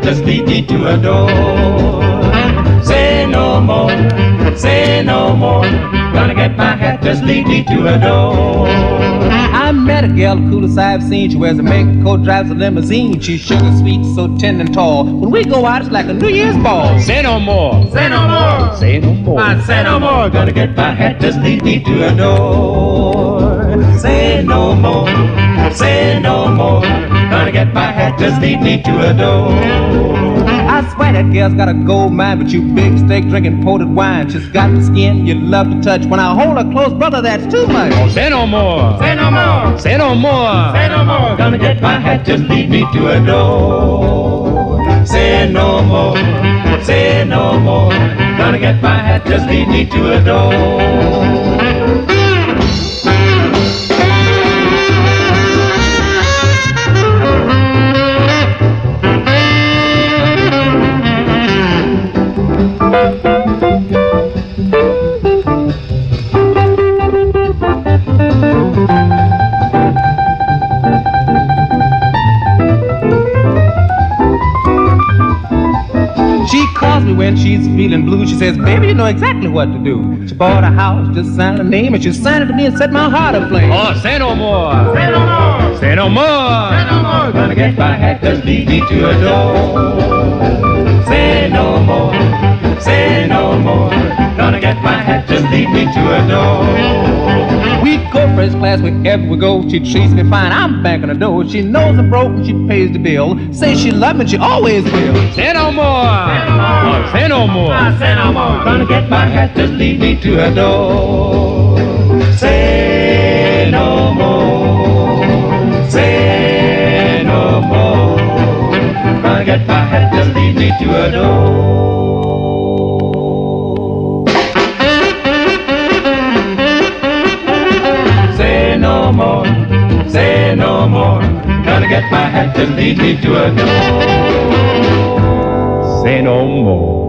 just lead me to a door. Say no more, say no more. Gonna get my hat, just lead me to a door. I met a gal, the coolest I've seen. She wears a mink coat, drives a limousine. She's sugar sweet, so tender and tall. When we go out, it's like a New Year's ball. Say no more, Say no more. Say no more. I say no more. Gonna get my hat, just lead me to a door. Say no more, say no more. Gonna get my hat, just lead me to a door. I swear that gal's got a gold mind, but you big steak drinking ported wine. She's got the skin you love to touch. When I hold her close, brother, that's too much. Say no more, Say no more. say no more. Say no more. Gonna get my hat, just lead me to a door. Say no more, say no more. Gonna get my hat, just lead me to a door. She calls me when she's feeling blue. She says, baby, you know exactly what to do. She bought a house, just signed a name, and she signed it to me and set my heart aflame. Oh, say no more, Say no more. say no more. Say no more. Gonna get my hat, just lead me to a door. Say no more, say no more. Gonna get my hat, just lead me to a door. We go first class wherever we go. She treats me fine, I'm back on the door. She knows I'm broke and she pays the bill. Say she loves me, she always will. Say no more, oh, say no more. I say no more. Gonna get my hat, just lead me to a door. Say no more, say no more. Gonna get my hat, just lead me to a door. Say no more, say no more. Gonna get my hat, just lead me to a door. Say no more.